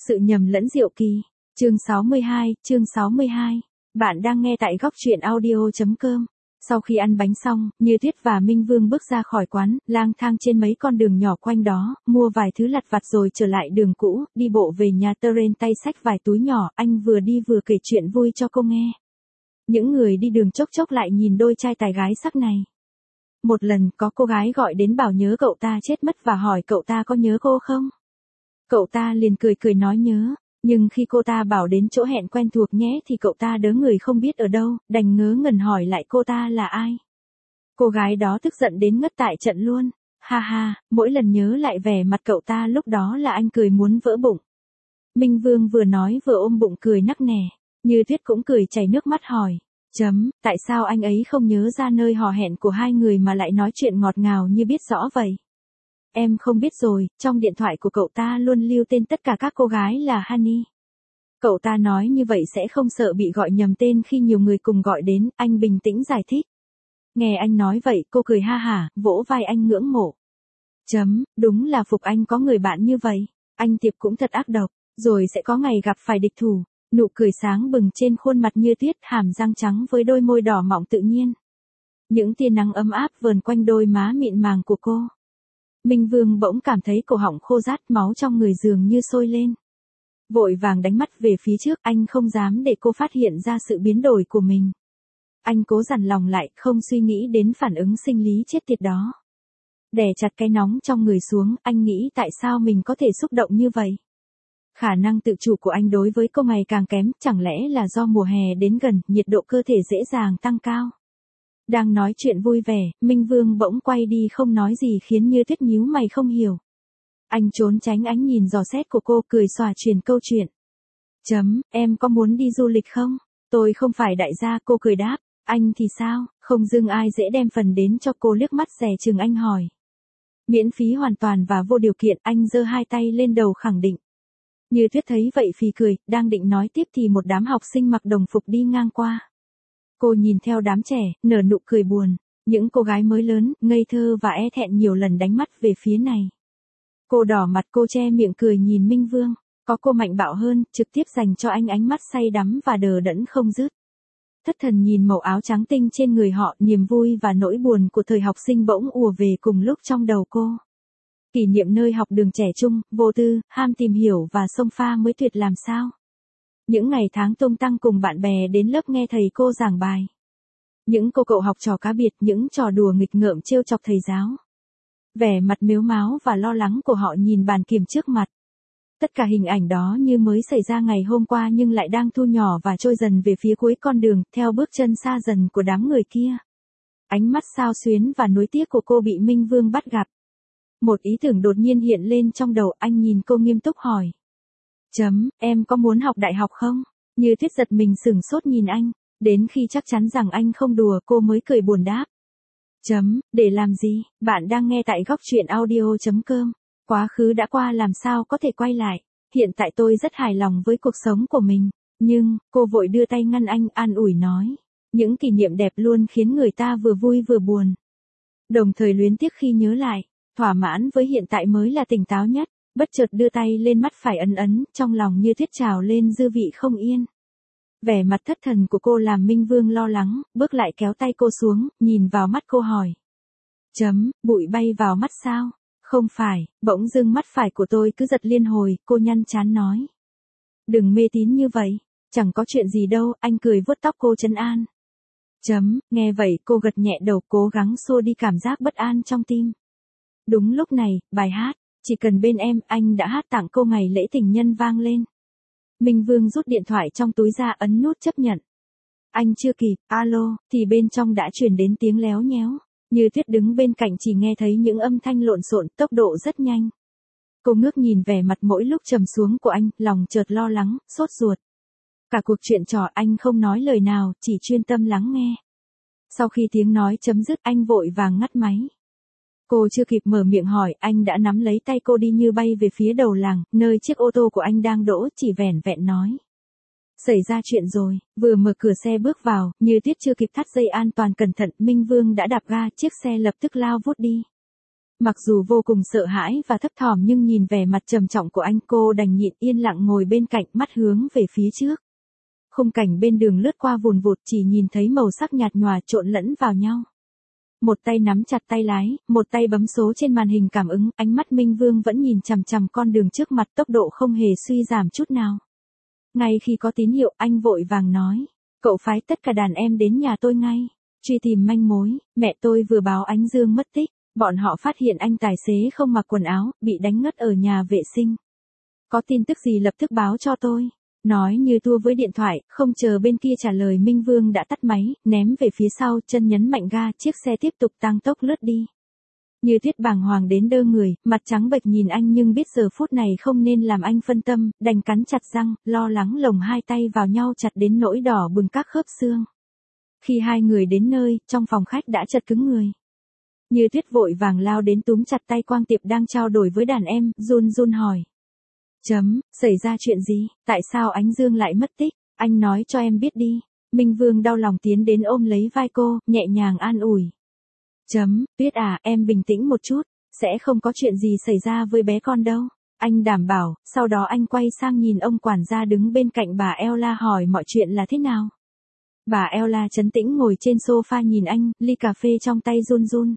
Sự nhầm lẫn diệu kỳ. Chương 62. Bạn đang nghe tại góc truyện audio.com. Sau khi ăn bánh xong, Như Tuyết và Minh Vương bước ra khỏi quán, lang thang trên mấy con đường nhỏ quanh đó, mua vài thứ lặt vặt rồi trở lại đường cũ, đi bộ về nhà Teren tay xách vài túi nhỏ, anh vừa đi vừa kể chuyện vui cho cô nghe. Những người đi đường chốc chốc lại nhìn đôi trai tài gái sắc này. Một lần có cô gái gọi đến bảo nhớ cậu ta chết mất và hỏi cậu ta có nhớ cô không? Cậu ta liền cười cười nói nhớ, nhưng khi cô ta bảo đến chỗ hẹn quen thuộc nhé thì cậu ta đớ người không biết ở đâu, đành ngớ ngẩn hỏi lại cô ta là ai. Cô gái đó tức giận đến ngất tại trận luôn, ha ha, mỗi lần nhớ lại vẻ mặt cậu ta lúc đó là anh cười muốn vỡ bụng. Minh Vương vừa nói vừa ôm bụng cười nắc nẻ, Như Tuyết cũng cười chảy nước mắt hỏi, tại sao anh ấy không nhớ ra nơi hò hẹn của hai người mà lại nói chuyện ngọt ngào như biết rõ vậy? Em không biết rồi, trong điện thoại của cậu ta luôn lưu tên tất cả các cô gái là Honey. Cậu ta nói như vậy sẽ không sợ bị gọi nhầm tên khi nhiều người cùng gọi đến, anh bình tĩnh giải thích. Nghe anh nói vậy, cô cười ha hả, vỗ vai anh ngưỡng mộ. Đúng là phục anh có người bạn như vậy, anh Tiệp cũng thật ác độc, rồi sẽ có ngày gặp phải địch thủ. Nụ cười sáng bừng trên khuôn mặt Như Tuyết, hàm răng trắng với đôi môi đỏ mọng tự nhiên. Những tia nắng ấm áp vờn quanh đôi má mịn màng của cô. Minh Vương bỗng cảm thấy cổ họng khô rát, máu trong người dường như sôi lên. Vội vàng đánh mắt về phía trước, anh không dám để cô phát hiện ra sự biến đổi của mình. Anh cố dằn lòng lại, không suy nghĩ đến phản ứng sinh lý chết tiệt đó. Đè chặt cái nóng trong người xuống, anh nghĩ tại sao mình có thể xúc động như vậy. Khả năng tự chủ của anh đối với cô ngày càng kém, chẳng lẽ là do mùa hè đến gần, nhiệt độ cơ thể dễ dàng tăng cao. Đang nói chuyện vui vẻ, Minh Vương bỗng quay đi không nói gì khiến Như Tuyết nhíu mày không hiểu. Anh trốn tránh ánh nhìn dò xét của cô, cười xòa truyền câu chuyện. Em có muốn đi du lịch không? Tôi không phải đại gia, cô cười đáp. Anh thì sao, không dưng ai dễ đem phần đến cho cô, liếc mắt dè chừng anh hỏi. Miễn phí hoàn toàn và vô điều kiện, anh giơ hai tay lên đầu khẳng định. Như Tuyết thấy vậy phì cười, đang định nói tiếp thì một đám học sinh mặc đồng phục đi ngang qua. Cô nhìn theo đám trẻ, nở nụ cười buồn. Những cô gái mới lớn, ngây thơ và e thẹn nhiều lần đánh mắt về phía này. Cô đỏ mặt, cô che miệng cười nhìn Minh Vương. Có cô mạnh bạo hơn, trực tiếp dành cho anh ánh mắt say đắm và đờ đẫn không dứt. Thất thần nhìn màu áo trắng tinh trên người họ, niềm vui và nỗi buồn của thời học sinh bỗng ùa về cùng lúc trong đầu cô. Kỷ niệm nơi học đường trẻ trung, vô tư, ham tìm hiểu và xông pha mới tuyệt làm sao. Những ngày tháng tung tăng cùng bạn bè đến lớp nghe thầy cô giảng bài. Những cô cậu học trò cá biệt, những trò đùa nghịch ngợm trêu chọc thầy giáo. Vẻ mặt mếu máo và lo lắng của họ nhìn bàn kiểm trước mặt. Tất cả hình ảnh đó như mới xảy ra ngày hôm qua nhưng lại đang thu nhỏ và trôi dần về phía cuối con đường, theo bước chân xa dần của đám người kia. Ánh mắt xao xuyến và nuối tiếc của cô bị Minh Vương bắt gặp. Một ý tưởng đột nhiên hiện lên trong đầu, anh nhìn cô nghiêm túc hỏi. Em có muốn học đại học không? Như Tuyết giật mình sửng sốt nhìn anh, đến khi chắc chắn rằng anh không đùa cô mới cười buồn đáp. Để làm gì, bạn đang nghe tại góc truyện audio.com. Quá khứ đã qua làm sao có thể quay lại, hiện tại tôi rất hài lòng với cuộc sống của mình. Nhưng, cô vội đưa tay ngăn anh, an ủi nói. Những kỷ niệm đẹp luôn khiến người ta vừa vui vừa buồn. Đồng thời luyến tiếc khi nhớ lại, thỏa mãn với hiện tại mới là tỉnh táo nhất. Bất chợt đưa tay lên mắt phải ấn, trong lòng Như Tuyết trào lên dư vị không yên. Vẻ mặt thất thần của cô làm Minh Vương lo lắng, bước lại kéo tay cô xuống, nhìn vào mắt cô hỏi. Bụi bay vào mắt sao? Không phải, bỗng dưng mắt phải của tôi cứ giật liên hồi, cô nhăn trán nói. Đừng mê tín như vậy, chẳng có chuyện gì đâu, anh cười vuốt tóc cô trấn an. Nghe vậy cô gật nhẹ đầu, cố gắng xua đi cảm giác bất an trong tim. Đúng lúc này, bài hát Chỉ cần bên em, anh đã hát tặng cô ngày lễ tình nhân vang lên. Minh Vương rút điện thoại trong túi ra, ấn nút chấp nhận. Anh chưa kịp, alo, thì bên trong đã truyền đến tiếng léo nhéo. Như Tuyết đứng bên cạnh chỉ nghe thấy những âm thanh lộn xộn, tốc độ rất nhanh. Cô ngước nhìn vẻ mặt mỗi lúc trầm xuống của anh, lòng chợt lo lắng, sốt ruột. Cả cuộc chuyện trò anh không nói lời nào, chỉ chuyên tâm lắng nghe. Sau khi tiếng nói chấm dứt, anh vội vàng ngắt máy. Cô chưa kịp mở miệng hỏi, anh đã nắm lấy tay cô đi như bay về phía đầu làng, nơi chiếc ô tô của anh đang đỗ, chỉ vẻn vẹn nói. Xảy ra chuyện rồi, vừa mở cửa xe bước vào, Như Tuyết chưa kịp thắt dây an toàn cẩn thận, Minh Vương đã đạp ga, chiếc xe lập tức lao vút đi. Mặc dù vô cùng sợ hãi và thấp thỏm nhưng nhìn vẻ mặt trầm trọng của anh, cô đành nhịn yên lặng ngồi bên cạnh, mắt hướng về phía trước. Khung cảnh bên đường lướt qua vùn vụt, chỉ nhìn thấy màu sắc nhạt nhòa trộn lẫn vào nhau. Một tay nắm chặt tay lái, một tay bấm số trên màn hình cảm ứng, ánh mắt Minh Vương vẫn nhìn chằm chằm con đường trước mặt, tốc độ không hề suy giảm chút nào. Ngay khi có tín hiệu, anh vội vàng nói, cậu phái tất cả đàn em đến nhà tôi ngay, truy tìm manh mối, mẹ tôi vừa báo Ánh Dương mất tích, bọn họ phát hiện anh tài xế không mặc quần áo, bị đánh ngất ở nhà vệ sinh. Có tin tức gì lập tức báo cho tôi. Nói như tua với điện thoại, không chờ bên kia trả lời, Minh Vương đã tắt máy, ném về phía sau, chân nhấn mạnh ga, chiếc xe tiếp tục tăng tốc lướt đi. Như Tuyết bàng hoàng đến đơ người, mặt trắng bệch nhìn anh nhưng biết giờ phút này không nên làm anh phân tâm, đành cắn chặt răng, lo lắng lồng hai tay vào nhau chặt đến nỗi đỏ bừng các khớp xương. Khi hai người đến nơi, trong phòng khách đã chật cứng người. Như Tuyết vội vàng lao đến túm chặt tay Quang Tiệp đang trao đổi với đàn em, run run hỏi. Xảy ra chuyện gì, tại sao Ánh Dương lại mất tích, anh nói cho em biết đi. Minh Vương đau lòng tiến đến ôm lấy vai cô, nhẹ nhàng an ủi. Tuyết à, em bình tĩnh một chút, sẽ không có chuyện gì xảy ra với bé con đâu. Anh đảm bảo, sau đó anh quay sang nhìn ông quản gia đứng bên cạnh bà Ella hỏi mọi chuyện là thế nào. Bà Ella trấn tĩnh ngồi trên sofa nhìn anh, ly cà phê trong tay run run.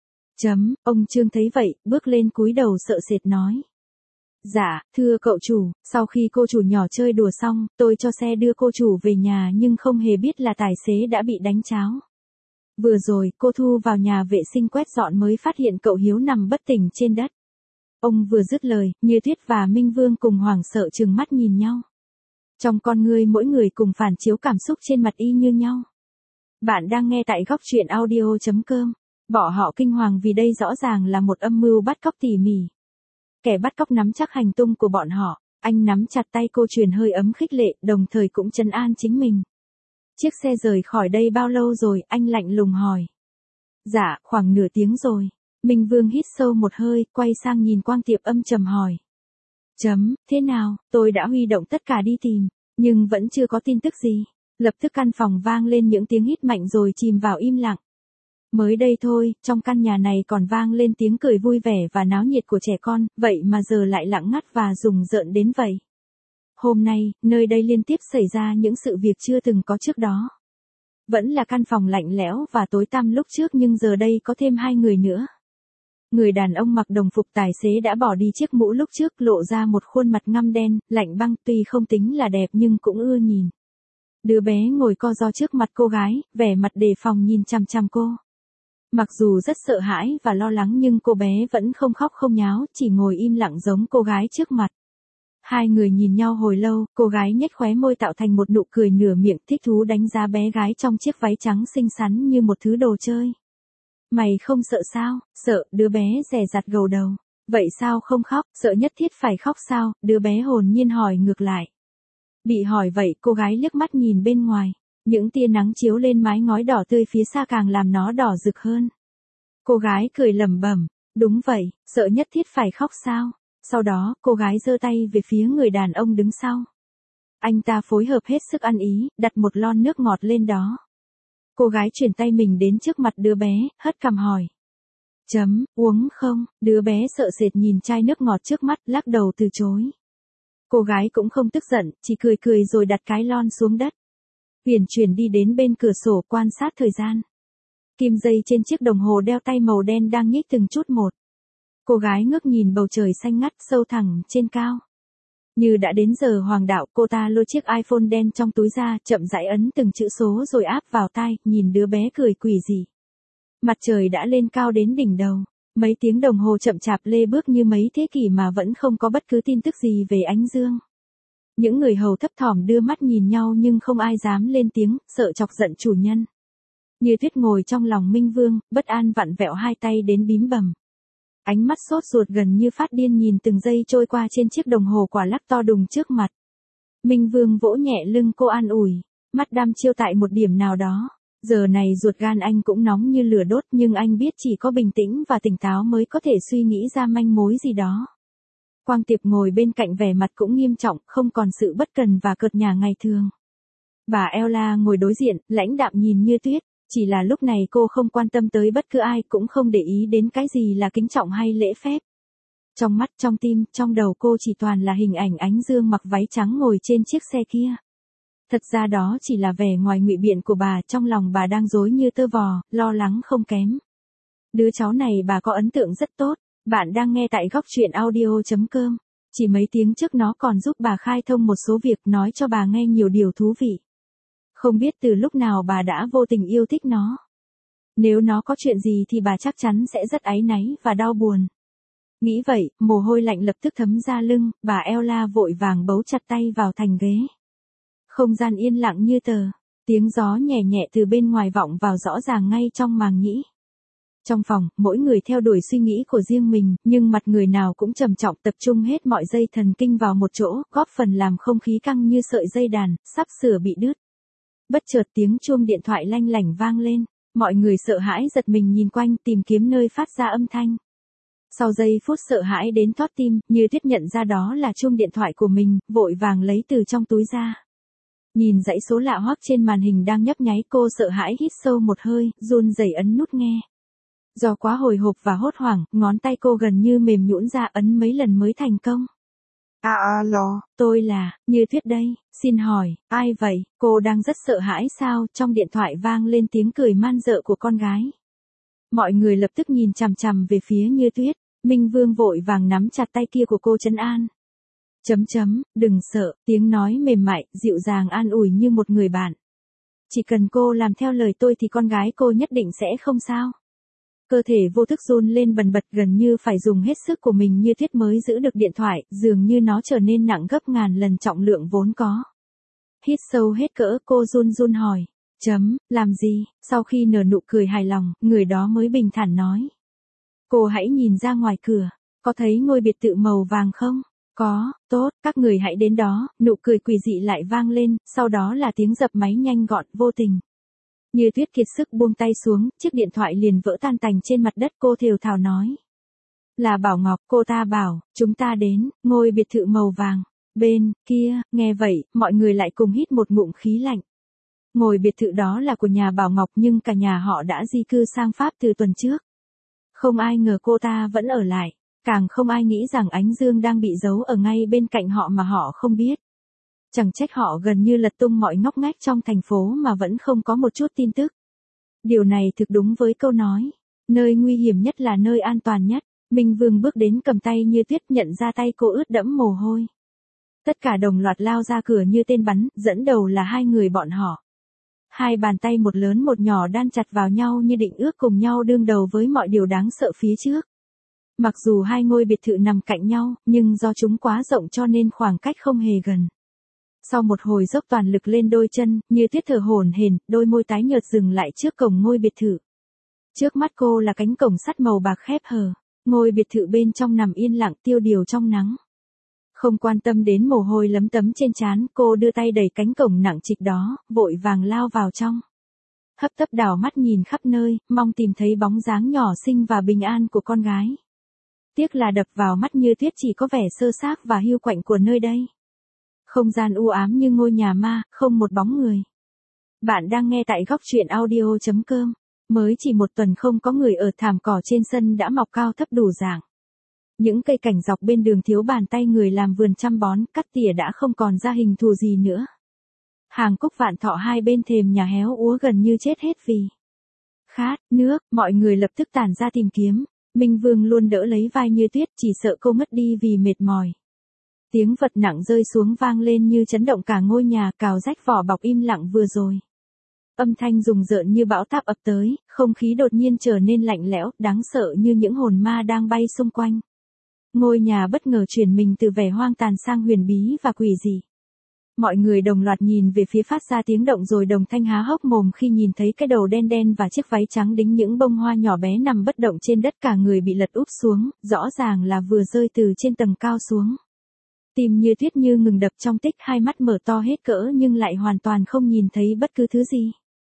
Ông Trương thấy vậy, bước lên cúi đầu sợ sệt nói. Dạ, thưa cậu chủ, sau khi cô chủ nhỏ chơi đùa xong, tôi cho xe đưa cô chủ về nhà nhưng không hề biết là tài xế đã bị đánh tráo. Vừa rồi, cô Thu vào nhà vệ sinh quét dọn mới phát hiện cậu Hiếu nằm bất tỉnh trên đất. Ông vừa dứt lời, Như Tuyết và Minh Vương cùng hoảng sợ trừng mắt nhìn nhau. Trong con ngươi mỗi người cùng phản chiếu cảm xúc trên mặt y như nhau. Bạn đang nghe tại góc truyện audio.com. Bọn họ kinh hoàng vì đây rõ ràng là một âm mưu bắt cóc tỉ mỉ. Kẻ bắt cóc nắm chắc hành tung của bọn họ, anh nắm chặt tay cô truyền hơi ấm khích lệ, đồng thời cũng trấn an chính mình. Chiếc xe rời khỏi đây bao lâu rồi, anh lạnh lùng hỏi. Dạ, khoảng nửa tiếng rồi. Minh Vương hít sâu một hơi, quay sang nhìn Quang Tiệp âm trầm hỏi. Thế nào, tôi đã huy động tất cả đi tìm, nhưng vẫn chưa có tin tức gì. Lập tức căn phòng vang lên những tiếng hít mạnh rồi chìm vào im lặng. Mới đây thôi, trong căn nhà này còn vang lên tiếng cười vui vẻ và náo nhiệt của trẻ con, vậy mà giờ lại lặng ngắt và rùng rợn đến vậy. Hôm nay, nơi đây liên tiếp xảy ra những sự việc chưa từng có trước đó. Vẫn là căn phòng lạnh lẽo và tối tăm lúc trước nhưng giờ đây có thêm hai người nữa. Người đàn ông mặc đồng phục tài xế đã bỏ đi chiếc mũ lúc trước, lộ ra một khuôn mặt ngăm đen, lạnh băng, tuy không tính là đẹp nhưng cũng ưa nhìn. Đứa bé ngồi co ro trước mặt cô gái, vẻ mặt đề phòng nhìn chằm chằm cô. Mặc dù rất sợ hãi và lo lắng nhưng cô bé vẫn không khóc không nháo, chỉ ngồi im lặng giống cô gái trước mặt. Hai người nhìn nhau hồi lâu, cô gái nhếch khóe môi tạo thành một nụ cười nửa miệng, thích thú đánh giá bé gái trong chiếc váy trắng xinh xắn như một thứ đồ chơi. Mày không sợ sao? Sợ, đứa bé dè dặt gầu đầu. Vậy sao không khóc, sợ nhất thiết phải khóc sao? Đứa bé hồn nhiên hỏi ngược lại. Bị hỏi vậy, cô gái liếc mắt nhìn bên ngoài. Những tia nắng chiếu lên mái ngói đỏ tươi phía xa càng làm nó đỏ rực hơn. Cô gái cười lẩm bẩm, đúng vậy, sợ nhất thiết phải khóc sao? Sau đó, cô gái giơ tay về phía người đàn ông đứng sau. Anh ta phối hợp hết sức ăn ý, đặt một lon nước ngọt lên đó. Cô gái chuyển tay mình đến trước mặt đứa bé, hất cằm hỏi. Uống không? Đứa bé sợ sệt nhìn chai nước ngọt trước mắt, lắc đầu từ chối. Cô gái cũng không tức giận, chỉ cười cười rồi đặt cái lon xuống đất. Huyền chuyển đi đến bên cửa sổ quan sát thời gian. Kim dây trên chiếc đồng hồ đeo tay màu đen đang nhích từng chút một. Cô gái ngước nhìn bầu trời xanh ngắt sâu thẳm trên cao. Như đã đến giờ hoàng đạo, cô ta lôi chiếc iPhone đen trong túi ra, chậm rãi ấn từng chữ số rồi áp vào tai, nhìn đứa bé cười quỷ dị. Mặt trời đã lên cao đến đỉnh đầu. Mấy tiếng đồng hồ chậm chạp lê bước như mấy thế kỷ mà vẫn không có bất cứ tin tức gì về Ánh Dương. Những người hầu thấp thỏm đưa mắt nhìn nhau nhưng không ai dám lên tiếng, sợ chọc giận chủ nhân. Như Tuyết ngồi trong lòng Minh Vương, bất an vặn vẹo hai tay đến bím bầm. Ánh mắt sốt ruột gần như phát điên nhìn từng giây trôi qua trên chiếc đồng hồ quả lắc to đùng trước mặt. Minh Vương vỗ nhẹ lưng cô an ủi, mắt đăm chiêu tại một điểm nào đó. Giờ này ruột gan anh cũng nóng như lửa đốt nhưng anh biết chỉ có bình tĩnh và tỉnh táo mới có thể suy nghĩ ra manh mối gì đó. Quang Tiệp ngồi bên cạnh vẻ mặt cũng nghiêm trọng, không còn sự bất cần và cợt nhả ngày thường. Bà Ella ngồi đối diện, lãnh đạm nhìn Như Tuyết, Chỉ là lúc này cô không quan tâm tới bất cứ ai, cũng không để ý đến cái gì là kính trọng hay lễ phép. Trong mắt, trong tim, trong đầu cô chỉ toàn là hình ảnh Ánh Dương mặc váy trắng ngồi trên chiếc xe kia. Thật ra đó chỉ là vẻ ngoài ngụy biện của bà, trong lòng bà đang rối như tơ vò, lo lắng không kém. Đứa cháu này bà có ấn tượng rất tốt. Bạn đang nghe tại góc truyện audio.com. Chỉ mấy tiếng trước nó còn giúp bà khai thông một số việc, nói cho bà nghe nhiều điều thú vị. Không biết từ lúc nào bà đã vô tình yêu thích nó. Nếu nó có chuyện gì thì bà chắc chắn sẽ rất áy náy và đau buồn. Nghĩ vậy, mồ hôi lạnh lập tức thấm ra lưng, bà Ella vội vàng bấu chặt tay vào thành ghế. Không gian yên lặng như tờ, tiếng gió nhẹ nhẹ từ bên ngoài vọng vào rõ ràng ngay trong màng nhĩ. Trong phòng, mỗi người theo đuổi suy nghĩ của riêng mình, nhưng mặt người nào cũng trầm trọng, tập trung hết mọi dây thần kinh vào một chỗ, góp phần làm không khí căng như sợi dây đàn, sắp sửa bị đứt. Bất chợt tiếng chuông điện thoại lanh lảnh vang lên, mọi người sợ hãi giật mình nhìn quanh tìm kiếm nơi phát ra âm thanh. Sau giây phút sợ hãi đến thót tim, Như Tuyết nhận ra đó là chuông điện thoại của mình, vội vàng lấy từ trong túi ra. Nhìn dãy số lạ hoắc trên màn hình đang nhấp nháy, cô sợ hãi hít sâu một hơi, run rẩy ấn nút nghe. Do quá hồi hộp và hốt hoảng, ngón tay cô gần như mềm nhũn ra, ấn mấy lần mới thành công. Alo, Tôi là, Như Tuyết đây, xin hỏi, ai vậy? Cô đang rất sợ hãi sao? Trong điện thoại vang lên tiếng cười man dợ của con gái. Mọi người lập tức nhìn chằm chằm về phía Như Tuyết, Minh Vương vội vàng nắm chặt tay kia của cô trấn an. Đừng sợ, tiếng nói mềm mại, dịu dàng an ủi như một người bạn. Chỉ cần cô làm theo lời tôi thì con gái cô nhất định sẽ không sao. Cơ thể vô thức run lên bần bật, gần như phải dùng hết sức của mình Như Tuyết mới giữ được điện thoại, dường như nó trở nên nặng gấp ngàn lần trọng lượng vốn có. Hít sâu hết cỡ, cô run run hỏi. Làm gì? Sau khi nở nụ cười hài lòng, người đó mới bình thản nói. Cô hãy nhìn ra ngoài cửa, có thấy ngôi biệt thự màu vàng không? Có, tốt, các người hãy đến đó. Nụ cười quỷ dị lại vang lên, sau đó là tiếng dập máy nhanh gọn, vô tình. Như Tuyết kiệt sức buông tay xuống, chiếc điện thoại liền vỡ tan tành trên mặt đất, cô thều thào nói. Là Bảo Ngọc, cô ta bảo, chúng ta đến, ngôi biệt thự màu vàng. Bên kia, nghe vậy, mọi người lại cùng hít một ngụm khí lạnh. Ngôi biệt thự đó là của nhà Bảo Ngọc, nhưng cả nhà họ đã di cư sang Pháp từ tuần trước. Không ai ngờ cô ta vẫn ở lại, càng không ai nghĩ rằng Ánh Dương đang bị giấu ở ngay bên cạnh họ mà họ không biết. Chẳng trách họ gần như lật tung mọi ngóc ngách trong thành phố mà vẫn không có một chút tin tức. Điều này thực đúng với câu nói, nơi nguy hiểm nhất là nơi an toàn nhất. Minh Vương bước đến cầm tay Như Tuyết, nhận ra tay cô ướt đẫm mồ hôi. Tất cả đồng loạt lao ra cửa như tên bắn, dẫn đầu là hai người bọn họ. Hai bàn tay một lớn một nhỏ đan chặt vào nhau như định ước cùng nhau đương đầu với mọi điều đáng sợ phía trước. Mặc dù hai ngôi biệt thự nằm cạnh nhau, nhưng do chúng quá rộng cho nên khoảng cách không hề gần. Sau một hồi dốc toàn lực lên đôi chân, Như Tuyết thở hổn hển, đôi môi tái nhợt dừng lại trước cổng ngôi biệt thự. Trước mắt cô là cánh cổng sắt màu bạc khép hờ, ngôi biệt thự bên trong nằm yên lặng tiêu điều trong nắng. Không quan tâm đến mồ hôi lấm tấm trên trán, cô đưa tay đẩy cánh cổng nặng trịch đó, vội vàng lao vào trong. Hấp tấp đảo mắt nhìn khắp nơi, mong tìm thấy bóng dáng nhỏ xinh và bình an của con gái. Tiếc là đập vào mắt Như Tuyết chỉ có vẻ sơ xác và hiu quạnh của nơi đây. Không gian u ám như ngôi nhà ma, không một bóng người. Bạn đang nghe tại góc truyện audio.com. Mới chỉ một tuần không có người ở, thảm cỏ trên sân đã mọc cao thấp đủ dạng. Những cây cảnh dọc bên đường thiếu bàn tay người làm vườn chăm bón, cắt tỉa đã không còn ra hình thù gì nữa. Hàng cúc vạn thọ hai bên thềm nhà héo úa gần như chết hết vì khát nước, mọi người lập tức tản ra tìm kiếm. Minh Vương luôn đỡ lấy vai Như Tuyết, chỉ sợ cô ngất đi vì mệt mỏi. Tiếng vật nặng rơi xuống vang lên như chấn động cả ngôi nhà, cào rách vỏ bọc im lặng vừa rồi. Âm thanh rùng rợn như bão táp ập tới, không khí đột nhiên trở nên lạnh lẽo, đáng sợ như những hồn ma đang bay xung quanh. Ngôi nhà bất ngờ chuyển mình từ vẻ hoang tàn sang huyền bí và quỷ dị. Mọi người đồng loạt nhìn về phía phát ra tiếng động, rồi đồng thanh há hốc mồm khi nhìn thấy cái đầu đen đen và chiếc váy trắng đính những bông hoa nhỏ bé nằm bất động trên đất, cả người bị lật úp xuống, rõ ràng là vừa rơi từ trên tầng cao xuống. Tim Như Tuyết như ngừng đập trong tích, hai mắt mở to hết cỡ nhưng lại hoàn toàn không nhìn thấy bất cứ thứ gì.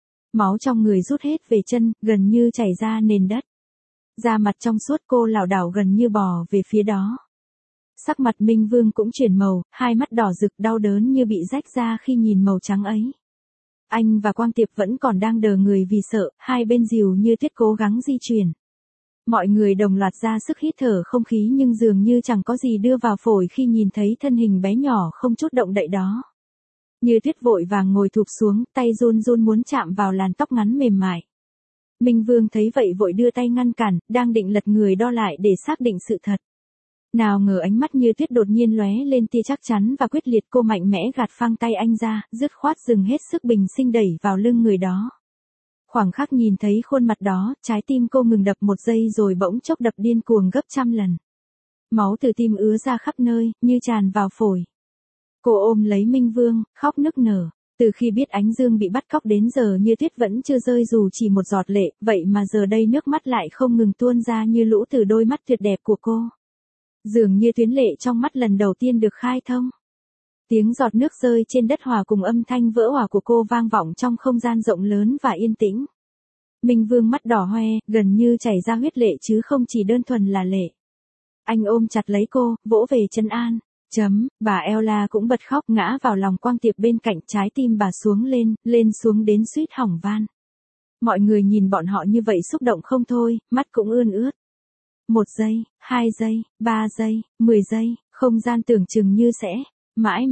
Máu trong người rút hết về chân, gần như chảy ra nền đất. Da mặt trong suốt, cô lảo đảo gần như bò về phía đó. Sắc mặt Minh Vương cũng chuyển màu, hai mắt đỏ rực đau đớn như bị rách ra khi nhìn màu trắng ấy. Anh và Quang Tiệp vẫn còn đang đờ người vì sợ, hai bên dìu như tuyết cố gắng di chuyển. Mọi người đồng loạt ra sức hít thở không khí nhưng dường như chẳng có gì đưa vào phổi khi nhìn thấy thân hình bé nhỏ không chút động đậy đó. Như tuyết vội vàng ngồi thụp xuống, tay run run muốn chạm vào làn tóc ngắn mềm mại. Minh Vương thấy vậy vội đưa tay ngăn cản, đang định lật người đo lại để xác định sự thật. Nào ngờ ánh mắt Như Tuyết đột nhiên lóe lên tia chắc chắn và quyết liệt, cô mạnh mẽ gạt phăng tay anh ra, dứt khoát dừng hết sức bình sinh đẩy vào lưng người đó. Khoảng khắc nhìn thấy khuôn mặt đó, trái tim cô ngừng đập một giây rồi bỗng chốc đập điên cuồng gấp trăm lần. Máu từ tim ứa ra khắp nơi, như tràn vào phổi. Cô ôm lấy Minh Vương, khóc nức nở. Từ khi biết Ánh Dương bị bắt cóc đến giờ Như Tuyết vẫn chưa rơi dù chỉ một giọt lệ, vậy mà giờ đây nước mắt lại không ngừng tuôn ra như lũ từ đôi mắt tuyệt đẹp của cô. Dường như tuyến lệ trong mắt lần đầu tiên được khai thông. Tiếng giọt nước rơi trên đất hòa cùng âm thanh vỡ òa của cô vang vọng trong không gian rộng lớn và yên tĩnh. Minh Vương mắt đỏ hoe, gần như chảy ra huyết lệ chứ không chỉ đơn thuần là lệ. Anh ôm chặt lấy cô, vỗ về trấn an. Bà Ella cũng bật khóc ngã vào lòng Quang Tiệp bên cạnh, trái tim bà xuống lên xuống đến suýt hỏng van. Mọi người nhìn bọn họ như vậy xúc động không thôi, mắt cũng ươn ướt. 1 giây, 2 giây, 3 giây, 10 giây, không gian tưởng chừng như sẽ mãi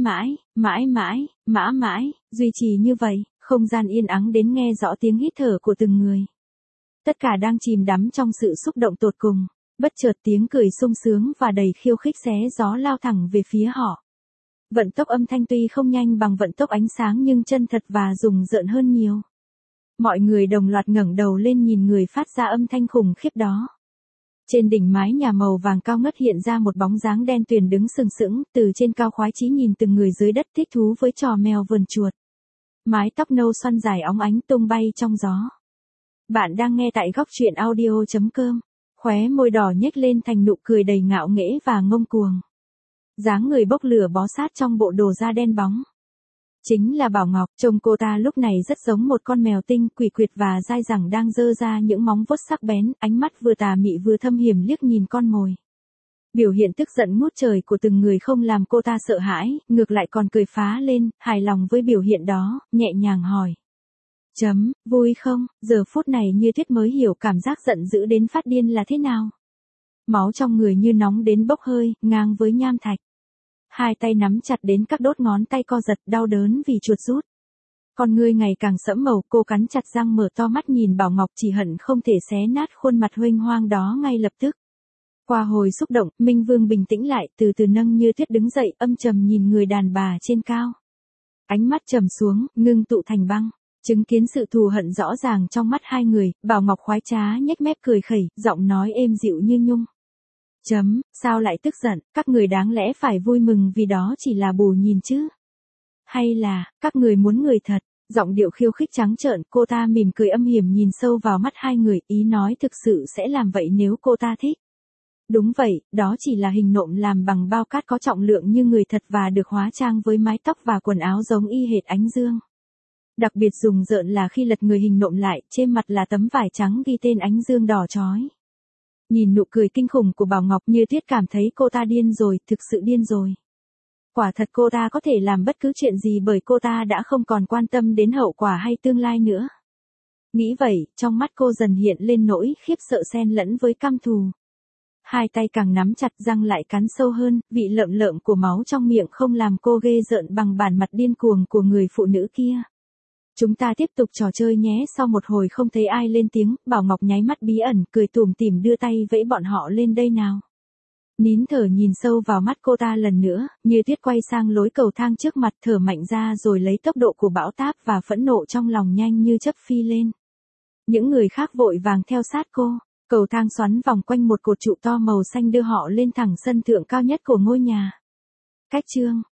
mãi, duy trì như vậy, không gian yên ắng đến nghe rõ tiếng hít thở của từng người. Tất cả đang chìm đắm trong sự xúc động tột cùng, bất chợt tiếng cười sung sướng và đầy khiêu khích xé gió lao thẳng về phía họ. Vận tốc âm thanh tuy không nhanh bằng vận tốc ánh sáng nhưng chân thật và rùng rợn hơn nhiều. Mọi người đồng loạt ngẩng đầu lên nhìn người phát ra âm thanh khủng khiếp đó. Trên đỉnh mái nhà màu vàng cao ngất hiện ra một bóng dáng đen tuyền đứng sừng sững, từ trên cao khoái chí nhìn từng người dưới đất thích thú với trò mèo vườn chuột. Mái tóc nâu xoăn dài óng ánh tung bay trong gió. Bạn đang nghe tại Góc Truyện Audio.com. Khóe môi đỏ nhếch lên thành nụ cười đầy ngạo nghễ và ngông cuồng. Dáng người bốc lửa bó sát trong bộ đồ da đen bóng. Chính là Bảo Ngọc, trông cô ta lúc này rất giống một con mèo tinh quỷ quyệt và dai dẳng đang giơ ra những móng vuốt sắc bén, ánh mắt vừa tà mị vừa thâm hiểm liếc nhìn con mồi. Biểu hiện tức giận ngút trời của từng người không làm cô ta sợ hãi, ngược lại còn cười phá lên, hài lòng với biểu hiện đó, nhẹ nhàng hỏi. Vui không? Giờ phút này Như Tuyết mới hiểu cảm giác giận dữ đến phát điên là thế nào. Máu trong người như nóng đến bốc hơi, ngang với nham thạch. Hai tay nắm chặt đến các đốt ngón tay co giật, đau đớn vì chuột rút. Con ngươi ngày càng sẫm màu, cô cắn chặt răng mở to mắt nhìn Bảo Ngọc, chỉ hận không thể xé nát khuôn mặt huênh hoang đó ngay lập tức. Qua hồi xúc động, Minh Vương bình tĩnh lại, từ từ nâng Như Tuyết đứng dậy, âm trầm nhìn người đàn bà trên cao. Ánh mắt trầm xuống, ngưng tụ thành băng. Chứng kiến sự thù hận rõ ràng trong mắt hai người, Bảo Ngọc khoái trá nhếch mép cười khẩy, giọng nói êm dịu như nhung. Sao lại tức giận, các người đáng lẽ phải vui mừng vì đó chỉ là bù nhìn chứ. Hay là, các người muốn người thật, giọng điệu khiêu khích trắng trợn, cô ta mỉm cười âm hiểm nhìn sâu vào mắt hai người, ý nói thực sự sẽ làm vậy nếu cô ta thích. Đúng vậy, đó chỉ là hình nộm làm bằng bao cát có trọng lượng như người thật và được hóa trang với mái tóc và quần áo giống y hệt Ánh Dương. Đặc biệt rùng rợn là khi lật người hình nộm lại, trên mặt là tấm vải trắng ghi tên Ánh Dương đỏ chói. Nhìn nụ cười kinh khủng của Bảo Ngọc, Như Tuyết cảm thấy cô ta điên rồi, thực sự điên rồi. Quả thật cô ta có thể làm bất cứ chuyện gì bởi cô ta đã không còn quan tâm đến hậu quả hay tương lai nữa. Nghĩ vậy, trong mắt cô dần hiện lên nỗi khiếp sợ xen lẫn với căm thù. Hai tay càng nắm chặt, răng lại cắn sâu hơn, vị lợm lợm của máu trong miệng không làm cô ghê rợn bằng bản mặt điên cuồng của người phụ nữ kia. Chúng ta tiếp tục trò chơi nhé. Sau một hồi không thấy ai lên tiếng, Bảo Ngọc nháy mắt bí ẩn, cười tủm tỉm đưa tay vẫy bọn họ lên đây nào. Nín thở nhìn sâu vào mắt cô ta lần nữa, Như Tuyết quay sang lối cầu thang trước mặt, thở mạnh ra rồi lấy tốc độ của bão táp và phẫn nộ trong lòng nhanh như chớp phi lên. Những người khác vội vàng theo sát cô. Cầu thang xoắn vòng quanh một cột trụ to màu xanh đưa họ lên thẳng sân thượng cao nhất của ngôi nhà. Cách chương